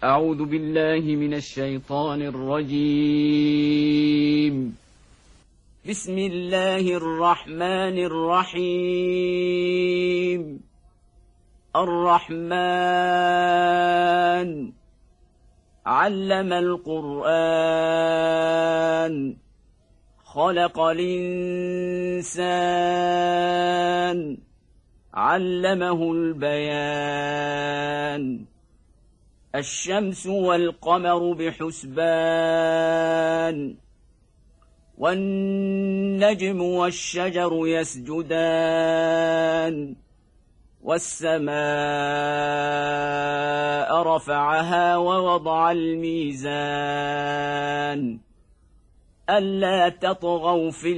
أعوذ بالله من الشيطان الرجيم. بسم الله الرحمن الرحيم. الرحمن علم القرآن خلق الإنسان علمه البيان الشمس والقمر بحسبان والنجم والشجر يسجدان والسماء رفعها ووضع الميزان ألا تطغوا في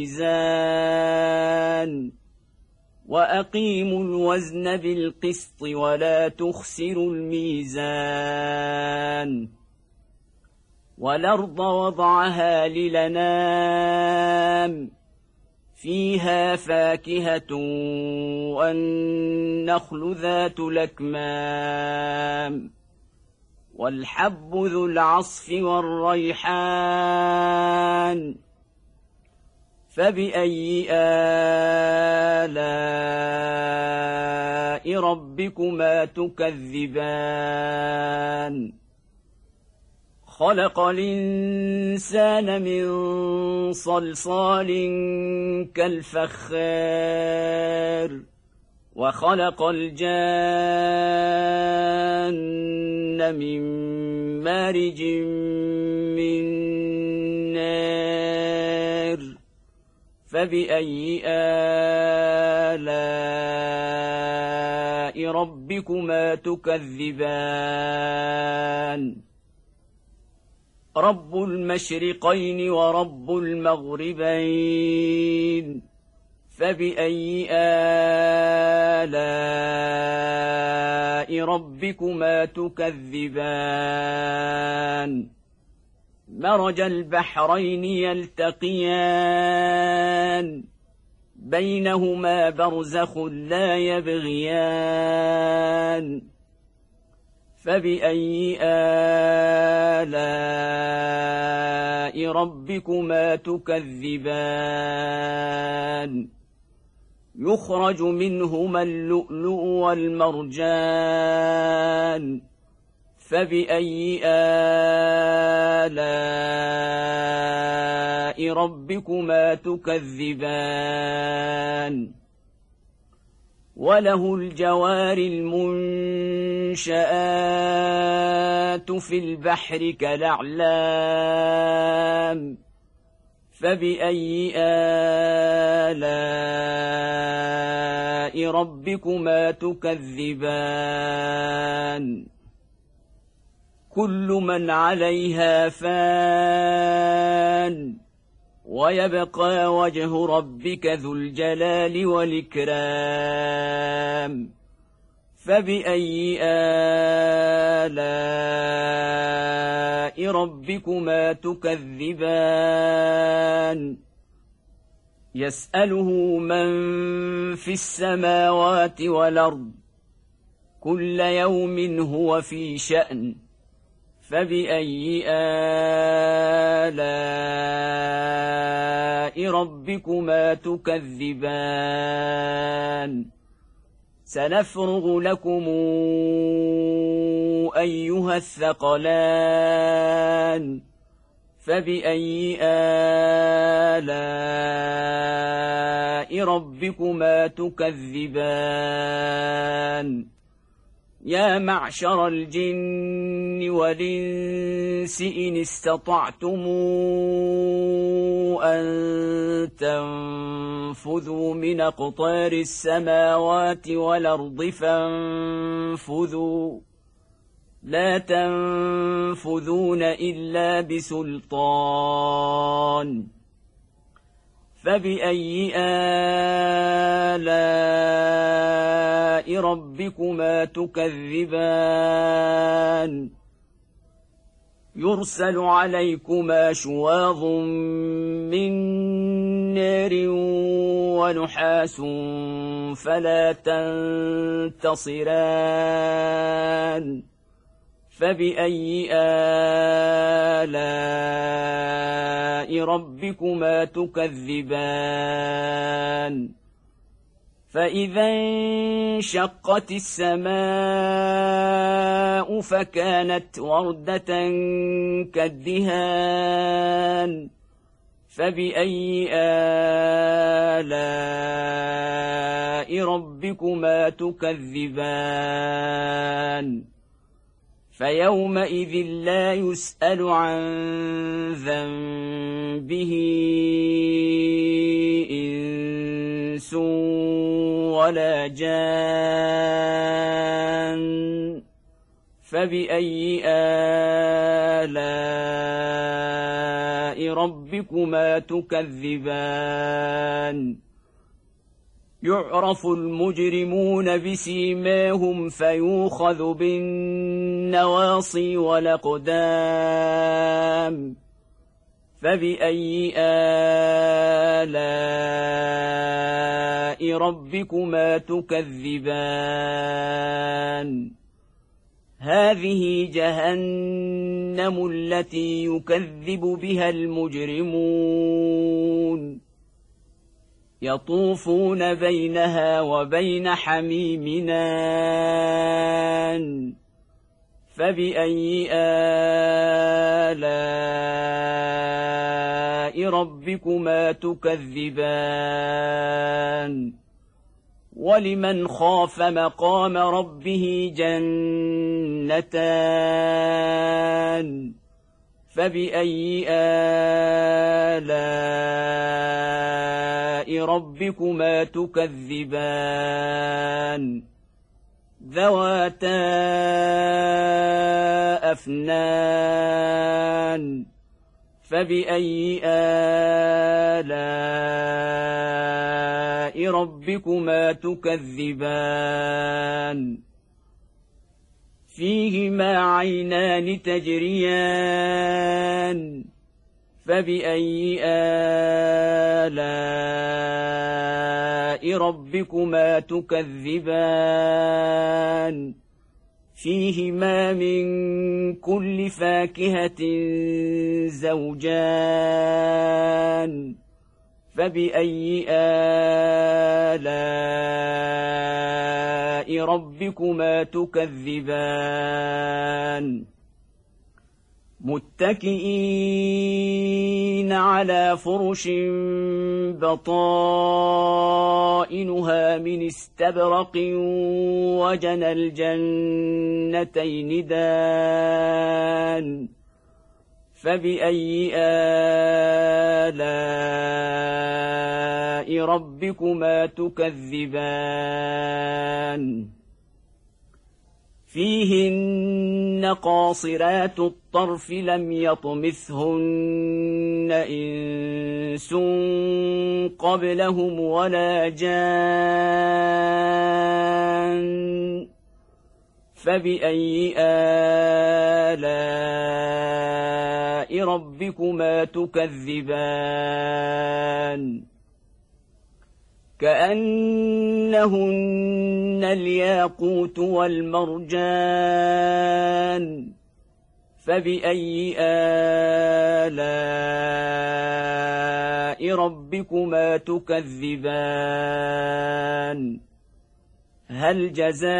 الميزان وأقيموا الوزن بالقسط ولا تخسروا الميزان والأرض وضعها للأنام فيها فاكهة والنخل ذات الأكمام والحب ذو العصف والريحان فبأي آلاء ربكما تكذبان خلق الإنسان من صلصال كالفخار وخلق الجان من مارج من نار فبأي آلاء ربكما تكذبان رب المشرقين ورب المغربين فبأي آلاء ربكما تكذبان مرج البحرين يلتقيان بينهما برزخ لا يبغيان فبأي آلاء ربكما تكذبان يخرج منهما اللؤلؤ والمرجان فبأي آلاء ربكما تكذبان وله الجوار المنشآت في البحر كالأعلام فبأي آلاء ربكما تكذبان كل من عليها فان ويبقى وجه ربك ذو الجلال والإكرام فبأي آلاء ربكما تكذبان يسأله من في السماوات والأرض كل يوم هو في شأن فبأي آلاء ربكما تكذبان سنفرغ لكم أيها الثقلان فبأي آلاء ربكما تكذبان يا معشر الجن والإنس إن استطعتم أن تنفذوا من أقطار السماوات والأرض فانفذوا لا تنفذون إلا بسلطان فبأي آلاء ربكما تكذبان يرسل عليكما شواظ من نار ونحاس فلا تنتصران فبأي آلاء ربكما تكذبان فإذا انشقت السماء فكانت وردة كالدهان فبأي آلاء ربكما تكذبان فيومئذ لا يسأل عن ذنبه إنس ولا جان فبأي آلاء ربكما تكذبان يعرف المجرمون بسيماهم فيوخذ بالنواصي والأقدام فبأي آلاء ربكما تكذبان هذه جهنم التي يكذب بها المجرمون يطوفون بينها وبين حميم آن فبأي آلاء ربكما تكذبان ولمن خاف مقام ربه جنتان فبأي آلاء ربكما تكذبان ذواتا أفنان فبأي آلاء ربكما تكذبان فيهما عينان تجريان فبأي آلاء ربكما تكذبان فيهما من كل فاكهة زوجان فبأي آلاء ربكما تكذبان متكئين على فرش بطائنها من استبرق وجنى الجنتين دان فبأي آلاء ربكما تكذبان فيهن قاصرات الطرف لم يطمثهن إنس قبلهم ولا جان فبأي آلاء ربكما تكذبان كأنهن الياقوت والمرجان فبأي آلاء ربكما تكذبان هل جزاء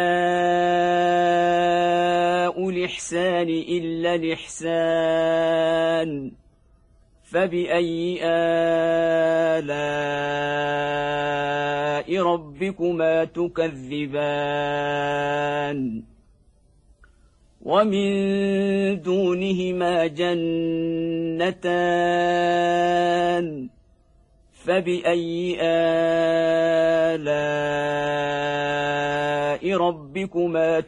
الإحسان إلا الإحسان فبأي آلاء ربكما تكذبان ومن دونهما جنتان فبأي آلاء ربكما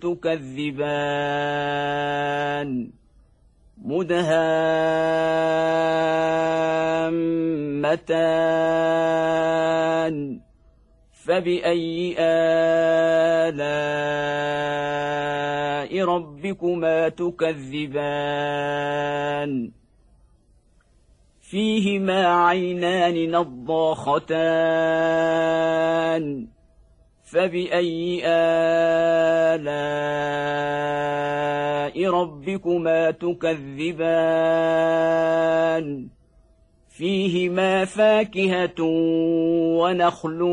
تكذبان مدهامتان فبأي آلاء ربكما تكذبان فيهما عينان نضاختان فبأي آلاء ربكما تكذبان فيهما فاكهة ونخل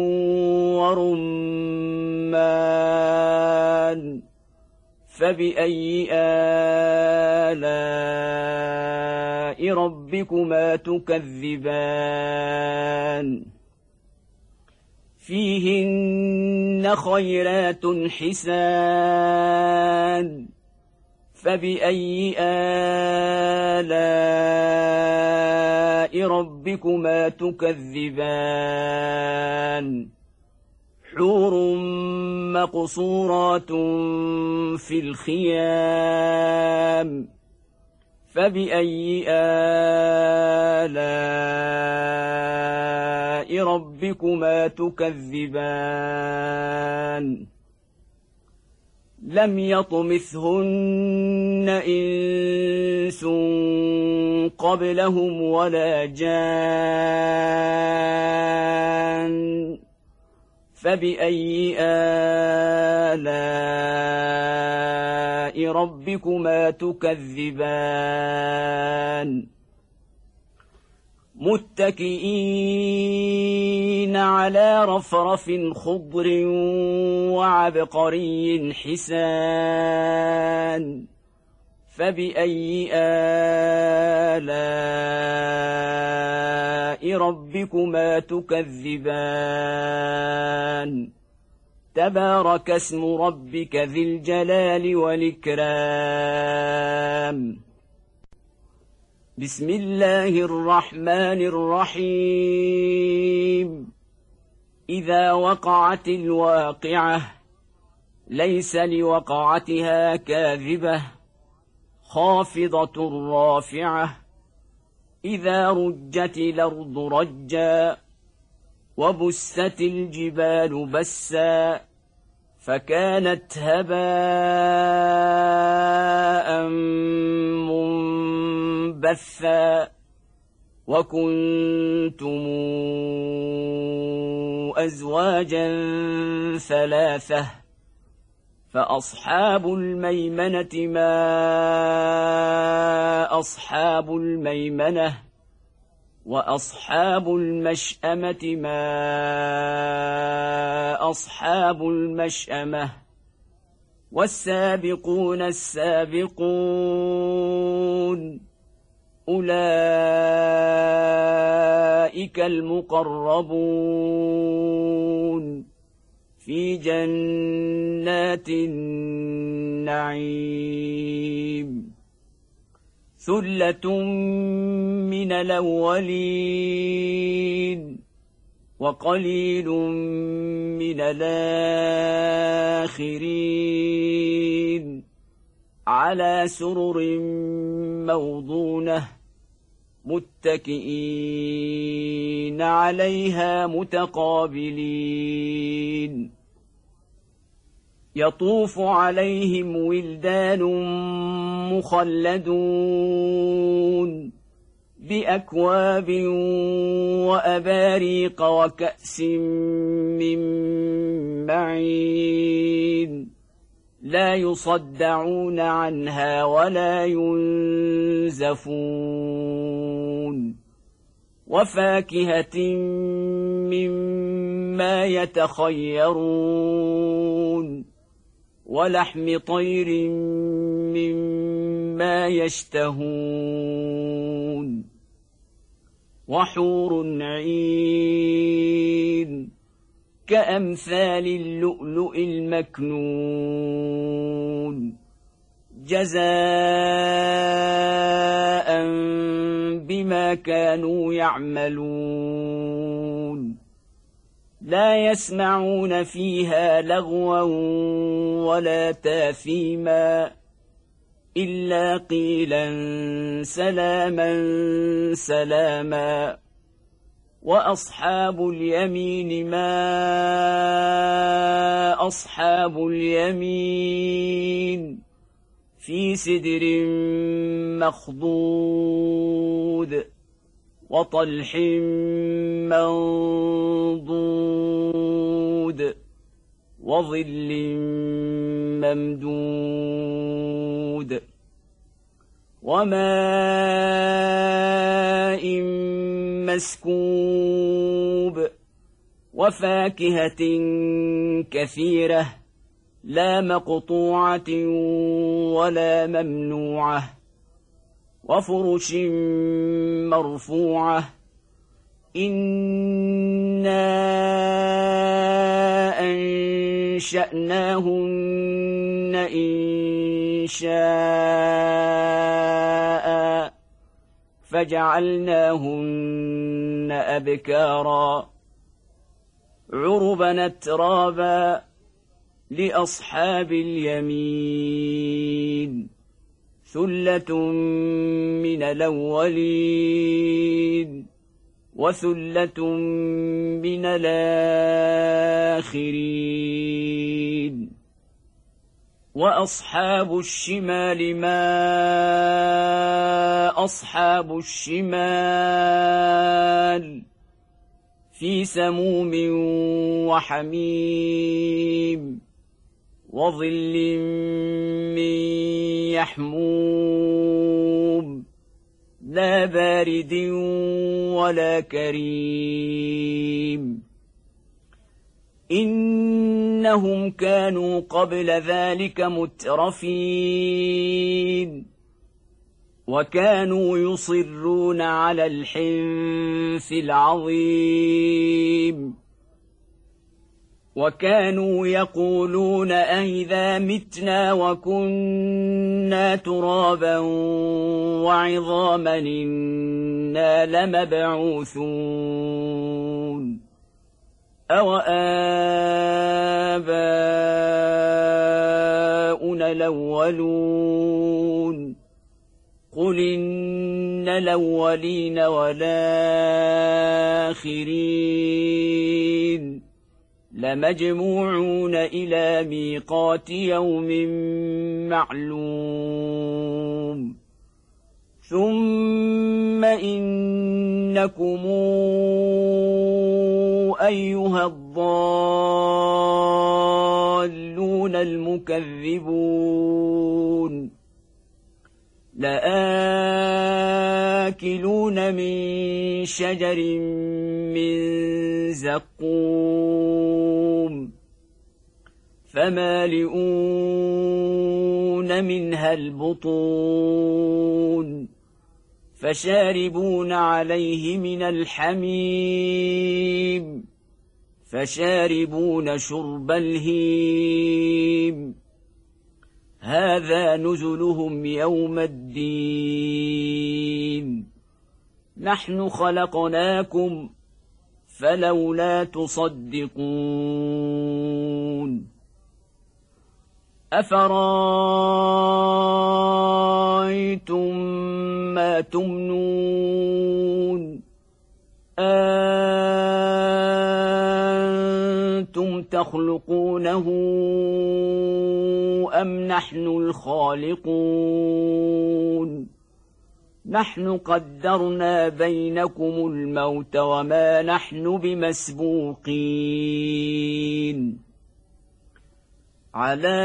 ورمان فبأي آلاء ربكما تكذبان فيهن خيرات حسان فبأي آلاء ربكما تكذبان حور مقصورات في الخيام فبأي آلاء ربكما تكذبان لم يطمثهن إنس قبلهم ولا جان فبأي آلاء ربكما تكذبان متكئين على رفرف خضر وعبقري حسان فبأي آلاء ربكما تكذبان تبارك اسم ربك ذي الجلال والإكرام بسم الله الرحمن الرحيم إذا وقعت الواقعة ليس لوقعتها كاذبة خافضة رافعة إذا رجت الأرض رجا وبست الجبال بسا فكانت هباء منبثا وكنتم أزواجا ثلاثة فأصحاب الميمنة ما أصحاب الميمنة وأصحاب المشأمة ما أصحاب المشأمة والسابقون السابقون أولئك المقربون في جنات النعيم ثلة من الأولين وقليل من الآخرين على سرر موضونة متكئين عليها متقابلين يطوف عليهم ولدان مخلدون بأكواب وأباريق وكأس من معين لا يصدعون عنها ولا ينزفون وفاكهة مما يتخيرون ولحم طير مما يشتهون وحور عين كأمثال اللؤلؤ المكنون جزاء بما كانوا يعملون لا يسمعون فيها لغوا ولا تاثيما إلا قيلا سلاما سلاما وأصحاب اليمين ما أصحاب اليمين في سدر مخضود وطلح منضود وظل ممدود وماء مسكوب وفاكهة كثيرة لا مقطوعة ولا ممنوعة وفرش مرفوعة إنا أنشأناهن إنشاء فجعلناهن أبكارا عربا أترابا لأصحاب اليمين ثلة من الأولين وثلة من الآخرين وأصحاب الشمال ما أصحاب الشمال في سموم وحميم وظل من يحموم لا بارد ولا كريم إنهم كانوا قبل ذلك مترفين وكانوا يصرون على الحنث العظيم وكانوا يقولون أئذا متنا وكنا ترابا وعظاما إنا لمبعوثون أوآباؤنا الأولون قل إن الأولين والآخرين لمجموعون إلى ميقات يوم معلوم ثم إنكم أيها الضالون المكذبون لآكلون من شجر من زقوم فمالئون منها البطون فشاربون عليه من الحميم فشاربون شرب الهيم هذا نزلهم يوم الدين نحن خلقناكم فلولا تصدقون أفرأيتم ما تمنون أنتم تخلقونه أم نحن الخالقون نحن قدرنا بينكم الموت وما نحن بمسبوقين على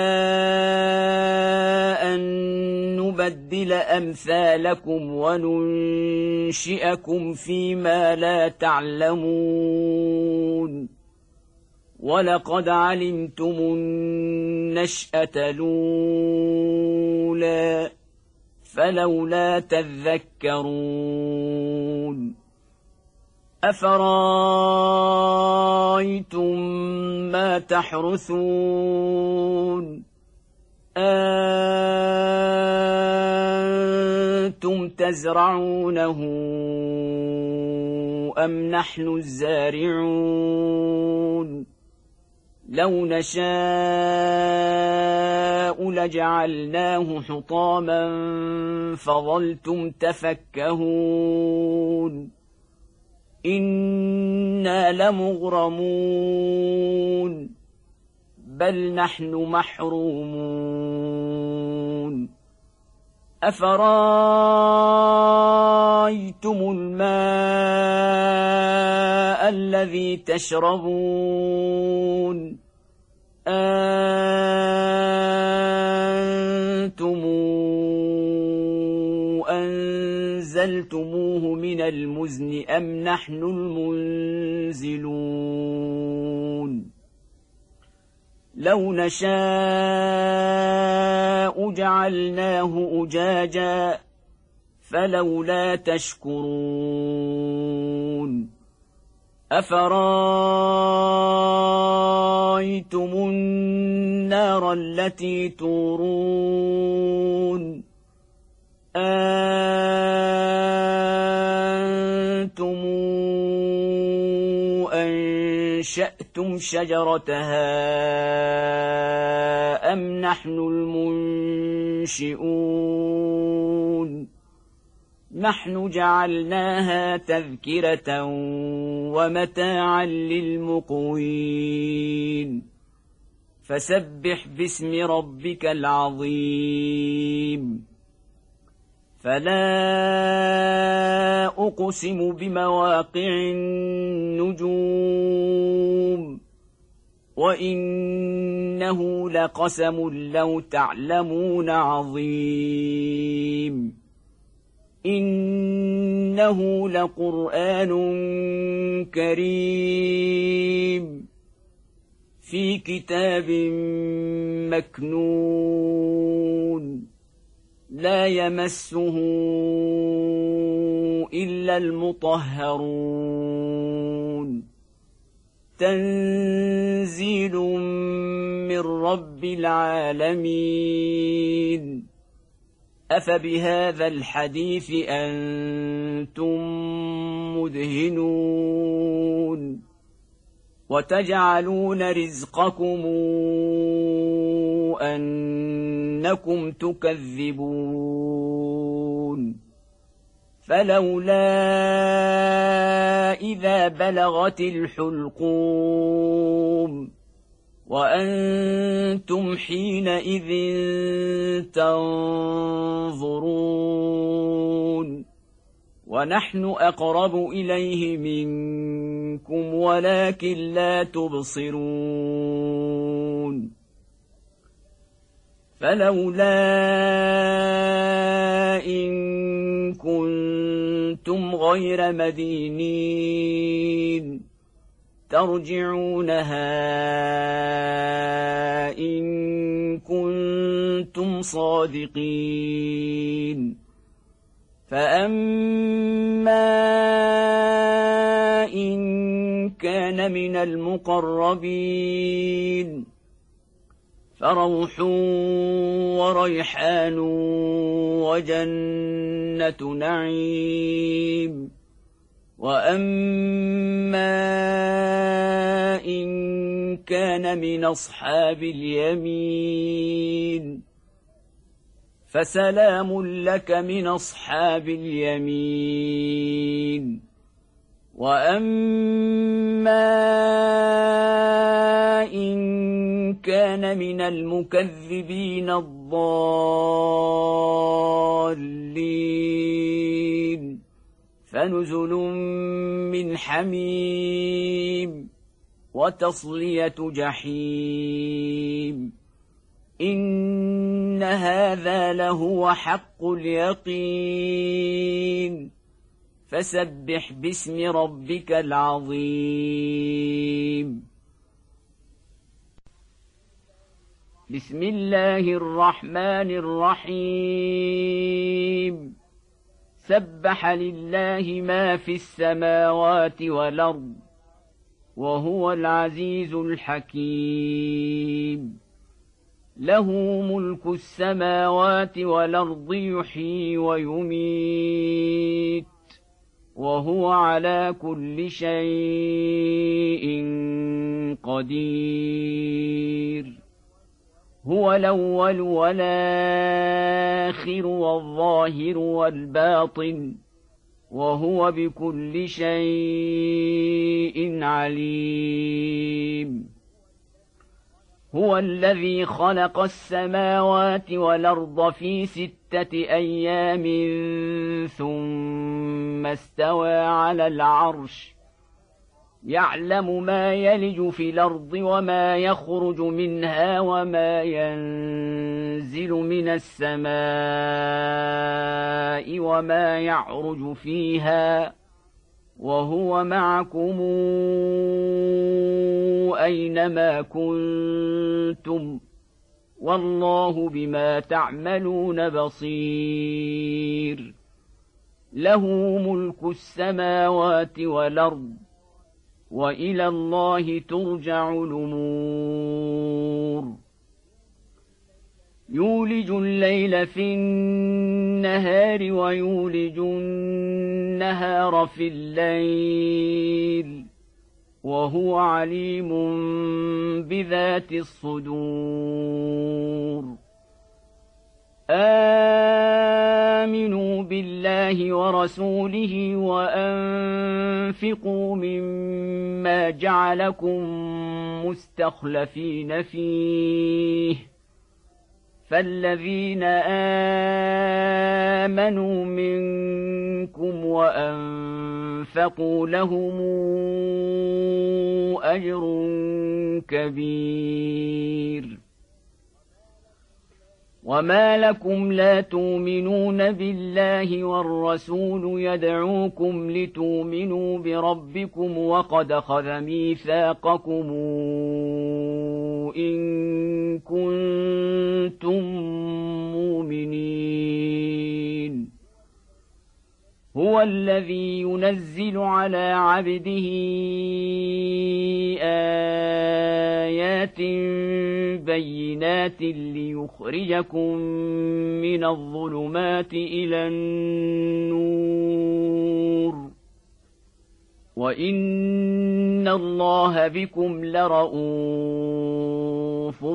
أن نبدل أمثالكم وننشئكم فيما لا تعلمون ولقد علمتم النشأة الأولى فلولا تذكرون أفرأيتم ما تحرثون أنتم تزرعونه أم نحن الزارعون لو نشاء لجعلناه حطاما فظلتم تفكهون إنا لمغرمون بل نحن محرومون أفرأيتم الماء الذي تشربون أأنتم أنزلتموه من المزن أم نحن المنزلون لو نشاء جعلناه أجاجا فلولا تشكرون أفرأيتم النار التي تورون أنتم أنشأتم شجرتها أم نحن المنشئون نحن جعلناها تذكرة ومتاعا للمقوين فسبح باسم ربك العظيم فلا أقسم بمواقع النجوم وإنه لقسم لو تعلمون عظيم إنه لقرآن كريم في كتاب مكنون لا يمسه إلا المطهرون تنزيل من رب العالمين أفبهذا الحديث أنتم مدهنون وتجعلون رزقكم أنكم تكذبون فلولا إذا بلغت الحلقوم وأنتم حينئذ تنظرون ونحن أقرب إليه منكم ولكن لا تبصرون فلولا إن كنتم غير مدينين ترجعونها إن كنتم صادقين فأما إن كان من المقربين فروح وريحان وجنة نعيم وأما إن كان من أصحاب اليمين فسلام لك من أصحاب اليمين وأما إن كان من المكذبين الضالين فنزل من حميم وتصلية جحيم إن هذا لهو حق اليقين فسبح باسم ربك العظيم بسم الله الرحمن الرحيم سبح لله ما في السماوات والأرض وهو العزيز الحكيم له ملك السماوات والأرض يحيي ويميت وهو على كل شيء قدير هو الأول والآخر والظاهر والباطن وهو بكل شيء عليم هو الذي خلق السماوات والأرض في 6 أيام ثم استوى على العرش يعلم ما يلج في الأرض وما يخرج منها وما ينزل من السماء وما يعرج فيها وهو معكم أينما كنتم والله بما تعملون بصير له ملك السماوات والأرض وإلى الله ترجع الأمور يولج الليل في النهار ويولج النهار في الليل وهو عليم بذات الصدور آمنوا بالله ورسوله وأنفقوا مما جعلكم مستخلفين فيه فالذين آمنوا منكم وأنفقوا لهم أجر كبير وما لكم لا تؤمنون بالله والرسول يدعوكم لتؤمنوا بربكم وقد أخذ ميثاقكم إن كنتم مؤمنين هو الذي ينزل على عبده آيات بينات ليخرجكم من الظلمات إلى النور وإن الله بكم لرءوف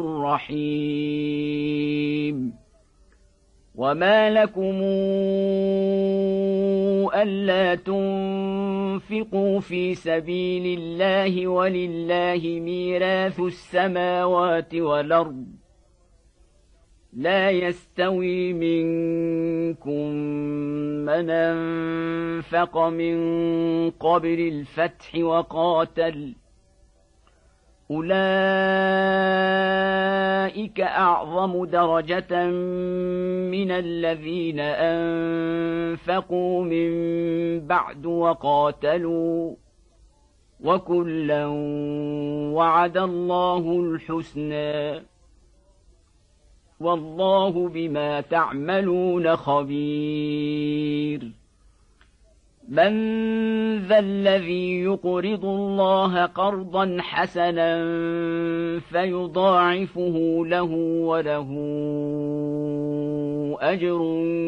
رحيم وما لكم ألا تنفقوا في سبيل الله ولله ميراث السماوات والأرض لا يستوي منكم من أنفق من قبل الفتح وقاتل أولئك أعظم درجة من الذين أنفقوا من بعد وقاتلوا وكلا وعد الله الحسنى والله بما تعملون خبير من ذا الذي يقرض الله قرضا حسنا فيضاعفه له وله أجر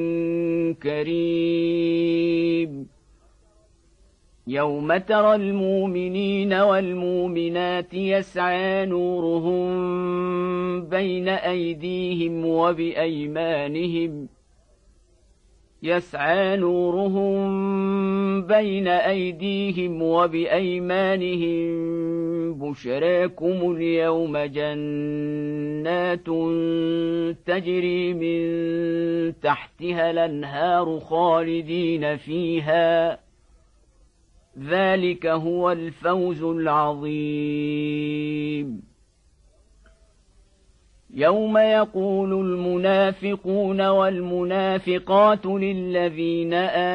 كريم يوم ترى المؤمنين والمؤمنات يسعى نورهم بين أيديهم وبأيمانهم بشراكم اليوم جنات تجري من تحتها الأنهار خالدين فيها ذلك هو الفوز العظيم يوم يقول المنافقون والمنافقات للذين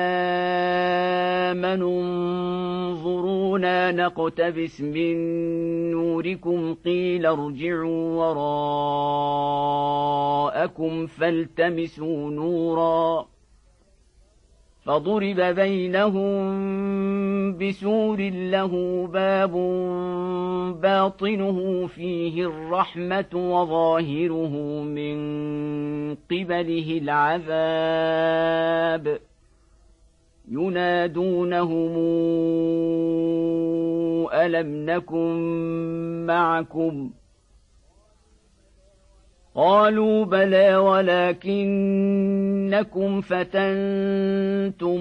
آمنوا انظرونا نقتبس من نوركم قيل ارجعوا وراءكم فالتمسوا نورا فضرب بينهم بسور له باب باطنه فيه الرحمة وظاهره من قبله العذاب ينادونهم ألم نكن معكم قالوا بلى ولكنكم فتنتم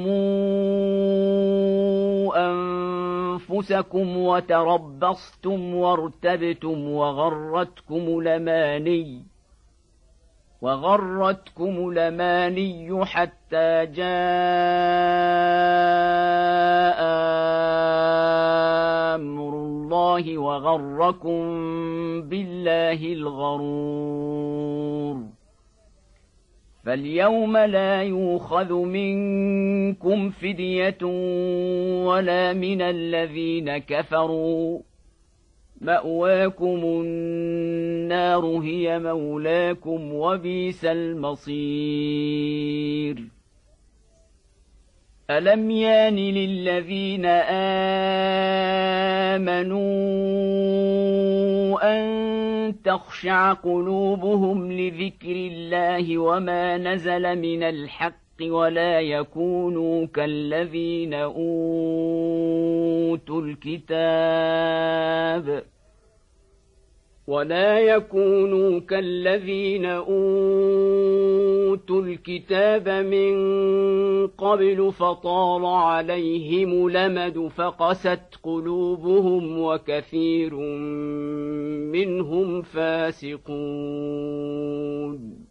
أنفسكم وتربصتم وارتبتم وغرتكم الأماني حتى جاء أمر الله وغركم بالله الغرور. فاليوم لا يؤخذ منكم فدية ولا من الذين كفروا، مأواكم النار هي مولاكم وبئس المصير. ألم يان للذين آمنوا أن تخشع قلوبهم لذكر الله وما نزل من الحق ولا يكونوا كالذين أوتوا الكتاب من قبل فطال عليهم الأمد فقست قلوبهم وكثير منهم فاسقون.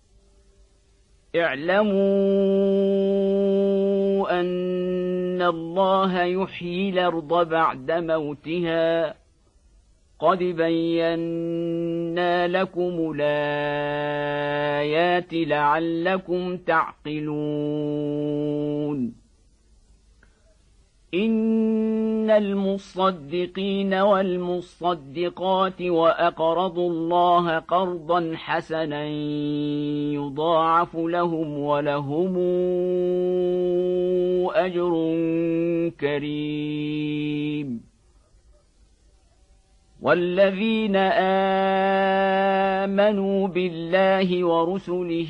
اعلموا أن الله يحيي الأرض بعد موتها، قد بينا لكم الآيات لعلكم تعقلون. إن المصدقين والمصدقات وأقرضوا الله قرضا حسنا يضاعف لهم ولهم أجر كريم. والذين آمنوا بالله ورسله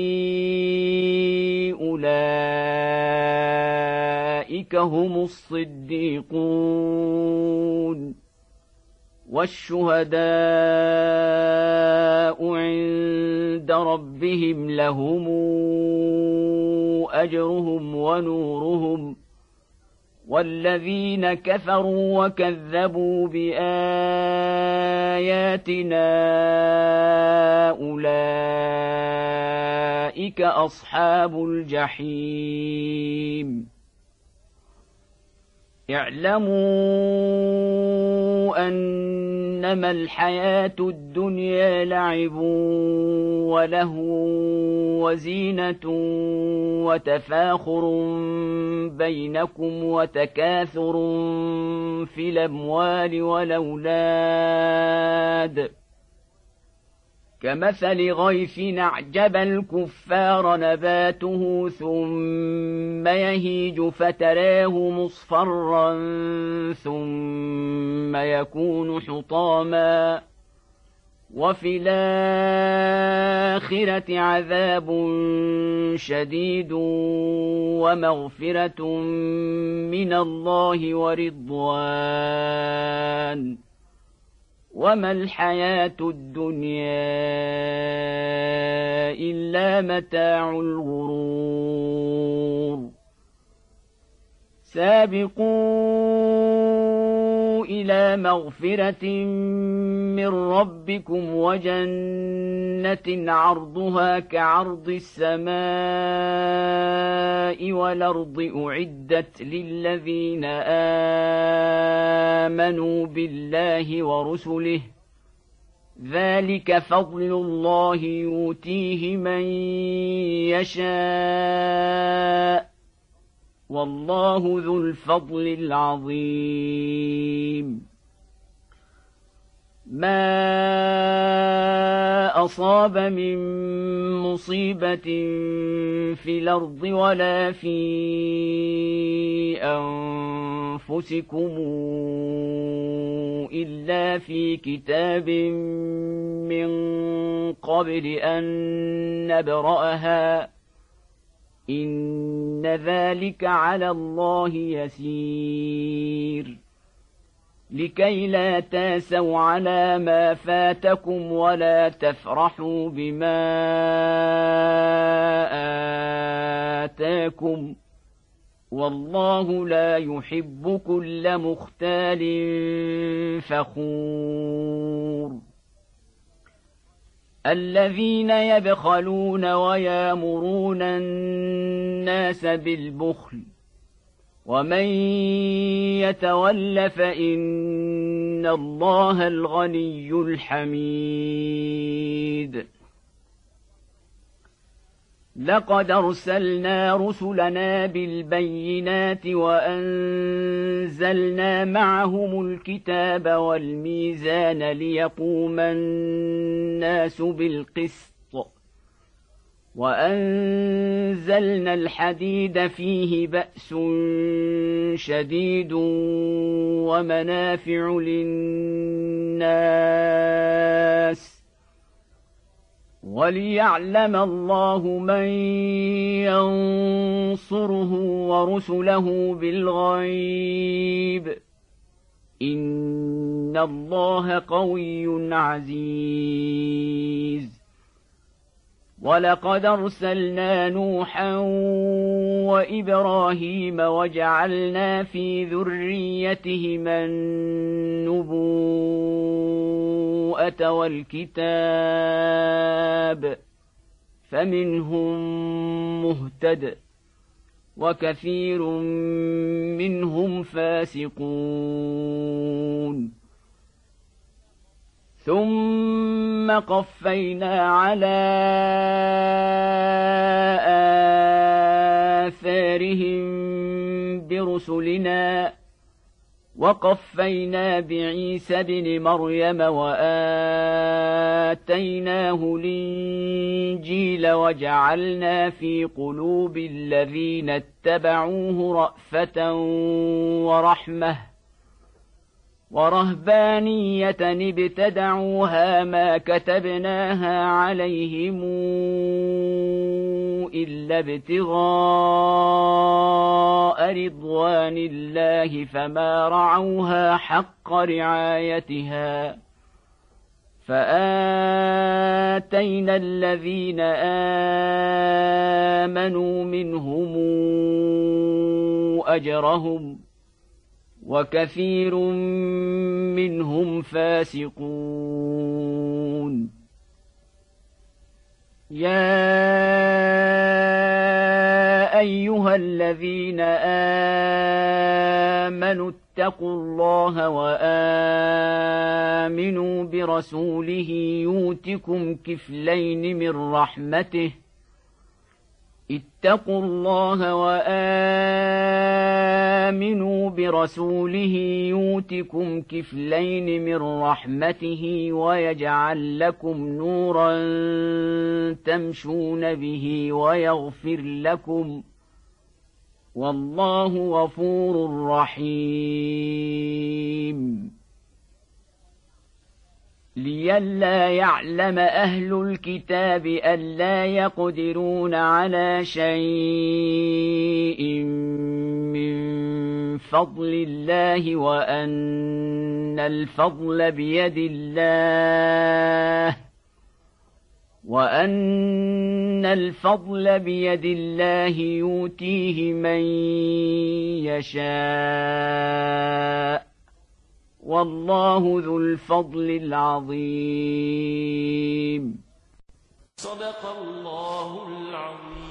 أولئك هم الصديقون والشهداء عند ربهم لهم أجرهم ونورهم. والذين كفروا وكذبوا بآياتنا أولئك أصحاب الجحيم. اعلموا أنما الحياة الدنيا لعب ولهو وزينة وتفاخر بينكم وتكاثر في الأموال والأولاد، كمثل غيث أعجب الكفار نباته ثم يهيج فتراه مصفرا ثم يكون حطاما، وفي الآخرة عذاب شديد ومغفرة من الله ورضوان، وما الحياة الدنيا إلا متاع الغرور. سابقوا إلى مغفرة من ربكم وجنة عرضها كعرض السماء والأرض أعدت للذين آمنوا بالله ورسله، ذلك فضل الله يؤتيه من يشاء، والله ذو الفضل العظيم. ما أصاب من مصيبة في الأرض ولا في أنفسكم إلا في كتاب من قبل أن نبرأها، إن ذلك على الله يسير. لكي لا تاسوا على ما فاتكم ولا تفرحوا بما آتاكم، والله لا يحب كل مختال فخور. الذين يبخلون ويامرون الناس بالبخل، ومن يتول فإن إن الله الغني الحميد. لقد أرسلنا رسلنا بالبينات وأنزلنا معهم الكتاب والميزان ليقوم الناس بالقسط وأنزلنا الحديد فيه بأس شديد ومنافع للناس وليعلم الله من ينصره ورسله بالغيب إن الله قوي عزيز. ولقد أرسلنا نوحا وإبراهيم وجعلنا في ذريتهما النبوءة والكتاب فمنهم مهتد وكثير منهم فاسقون. ثم قفينا على آثارهم برسلنا وقفينا بعيسى ابن مريم وآتيناه الإنجيل وجعلنا في قلوب الذين اتبعوه رأفة ورحمة ورهبانية ابتدعوها ما كتبناها عليهم إلا ابتغاء رضوان الله فما رعوها حق رعايتها فآتينا الذين آمنوا منهم أجرهم وكثير منهم فاسقون. يا أيها الذين آمنوا اتقوا الله وآمنوا برسوله يؤتكم كفلين من رحمته اتقوا الله وآمنوا برسوله يؤتكم كفلين من رحمته ويجعل لكم نورا تمشون به ويغفر لكم والله غفور رحيم. لئلا يعلم أهل الكتاب ألا يقدرون على شيء من فضل الله وأن الفضل بيد الله يؤتيه من يشاء والله ذو الفضل العظيم. صدق الله العظيم.